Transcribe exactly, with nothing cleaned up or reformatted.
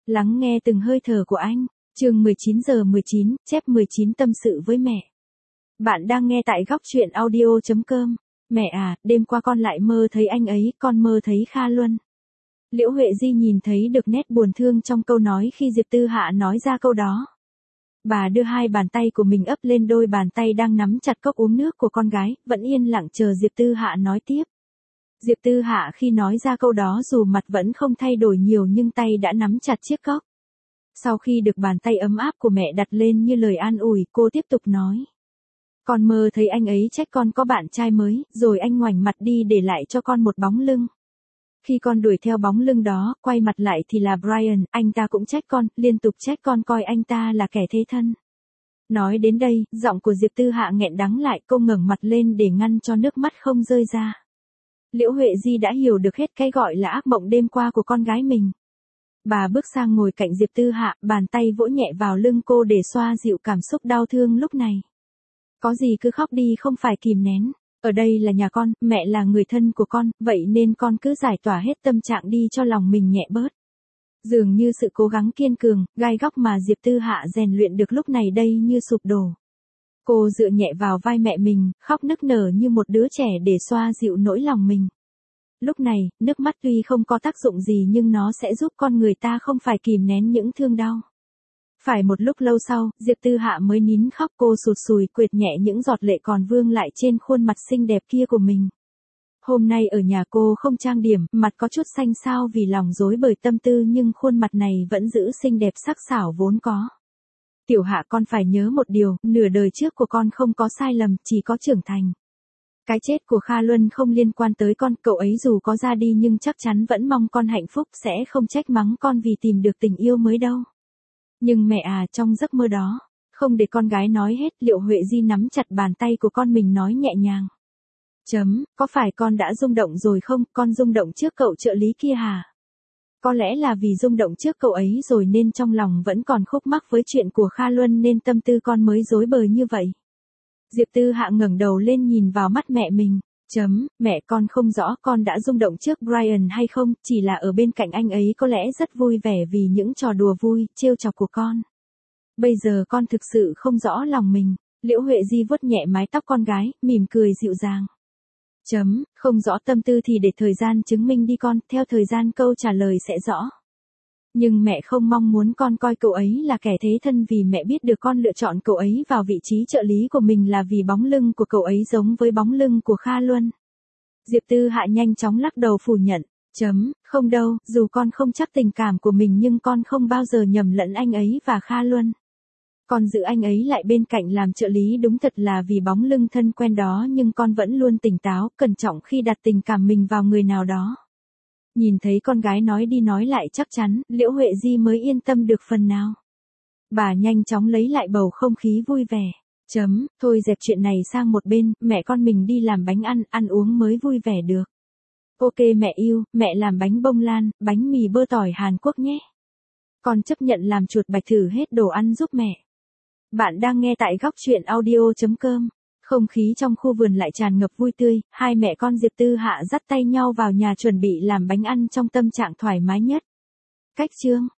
Lắng nghe từng hơi thở của anh. Chương mười chín giờ mười chín, chép mười chín tâm sự với mẹ. Bạn đang nghe tại góc truyện audio chấm com. Mẹ à, đêm qua con lại mơ thấy anh ấy, con mơ thấy Kha Luân. Liễu Huệ Di nhìn thấy được nét buồn thương trong câu nói khi Diệp Tư Hạ nói ra câu đó. Bà đưa hai bàn tay của mình ấp lên đôi bàn tay đang nắm chặt cốc uống nước của con gái, vẫn yên lặng chờ Diệp Tư Hạ nói tiếp. Diệp Tư Hạ khi nói ra câu đó dù mặt vẫn không thay đổi nhiều nhưng tay đã nắm chặt chiếc cốc. Sau khi được bàn tay ấm áp của mẹ đặt lên như lời an ủi, cô tiếp tục nói. Con mơ thấy anh ấy trách con có bạn trai mới, rồi anh ngoảnh mặt đi để lại cho con một bóng lưng. Khi con đuổi theo bóng lưng đó, quay mặt lại thì là Brian, anh ta cũng trách con, liên tục trách con coi anh ta là kẻ thế thân. Nói đến đây, giọng của Diệp Tư Hạ nghẹn đắng lại, cô ngẩng mặt lên để ngăn cho nước mắt không rơi ra. Liễu Huệ Di đã hiểu được hết cái gọi là ác mộng đêm qua của con gái mình. Bà bước sang ngồi cạnh Diệp Tư Hạ, bàn tay vỗ nhẹ vào lưng cô để xoa dịu cảm xúc đau thương lúc này. Có gì cứ khóc đi, không phải kìm nén. Ở đây là nhà con, mẹ là người thân của con, vậy nên con cứ giải tỏa hết tâm trạng đi cho lòng mình nhẹ bớt. Dường như sự cố gắng kiên cường, gai góc mà Diệp Tư Hạ rèn luyện được lúc này đây như sụp đổ. Cô dựa nhẹ vào vai mẹ mình, khóc nức nở như một đứa trẻ để xoa dịu nỗi lòng mình. Lúc này, nước mắt tuy không có tác dụng gì nhưng nó sẽ giúp con người ta không phải kìm nén những thương đau. Phải một lúc lâu sau, Diệp Tư Hạ mới nín khóc, cô sụt sùi quệt nhẹ những giọt lệ còn vương lại trên khuôn mặt xinh đẹp kia của mình. Hôm nay ở nhà cô không trang điểm, mặt có chút xanh xao vì lòng rối bởi tâm tư nhưng khuôn mặt này vẫn giữ xinh đẹp sắc sảo vốn có. Tiểu Hạ, con phải nhớ một điều, nửa đời trước của con không có sai lầm, chỉ có trưởng thành. Cái chết của Kha Luân không liên quan tới con, cậu ấy dù có ra đi nhưng chắc chắn vẫn mong con hạnh phúc, sẽ không trách mắng con vì tìm được tình yêu mới đâu. Nhưng mẹ à, trong giấc mơ đó, không để con gái nói hết, Liễu Huệ Di nắm chặt bàn tay của con mình nói nhẹ nhàng. Chấm, có phải con đã rung động rồi không, con rung động trước cậu trợ lý kia hả? Có lẽ là vì rung động trước cậu ấy rồi nên trong lòng vẫn còn khúc mắc với chuyện của Kha Luân nên tâm tư con mới rối bời như vậy. Diệp Tư Hạ ngẩng đầu lên nhìn vào mắt mẹ mình. Chấm, mẹ con không rõ con đã rung động trước Brian hay không, chỉ là ở bên cạnh anh ấy có lẽ rất vui vẻ vì những trò đùa vui, trêu chọc của con. Bây giờ con thực sự không rõ lòng mình. Liễu Huệ Di vuốt nhẹ mái tóc con gái, mỉm cười dịu dàng. Chấm, không rõ tâm tư thì để thời gian chứng minh đi con, theo thời gian câu trả lời sẽ rõ. Nhưng mẹ không mong muốn con coi cậu ấy là kẻ thế thân vì mẹ biết được con lựa chọn cậu ấy vào vị trí trợ lý của mình là vì bóng lưng của cậu ấy giống với bóng lưng của Kha Luân. Diệp Tư Hạ nhanh chóng lắc đầu phủ nhận. Chấm, không đâu, dù con không chắc tình cảm của mình nhưng con không bao giờ nhầm lẫn anh ấy và Kha Luân. Con giữ anh ấy lại bên cạnh làm trợ lý đúng thật là vì bóng lưng thân quen đó nhưng con vẫn luôn tỉnh táo, cẩn trọng khi đặt tình cảm mình vào người nào đó. Nhìn thấy con gái nói đi nói lại chắc chắn, Liễu Huệ Di mới yên tâm được phần nào. Bà nhanh chóng lấy lại bầu không khí vui vẻ. Chấm, thôi dẹp chuyện này sang một bên, mẹ con mình đi làm bánh ăn, ăn uống mới vui vẻ được. Ok mẹ yêu, mẹ làm bánh bông lan, bánh mì bơ tỏi Hàn Quốc nhé. Con chấp nhận làm chuột bạch thử hết đồ ăn giúp mẹ. Bạn đang nghe tại góc truyện audio chấm com. Không khí trong khu vườn lại tràn ngập vui tươi, hai mẹ con Diệp Tư Hạ dắt tay nhau vào nhà chuẩn bị làm bánh ăn trong tâm trạng thoải mái nhất. Cách chương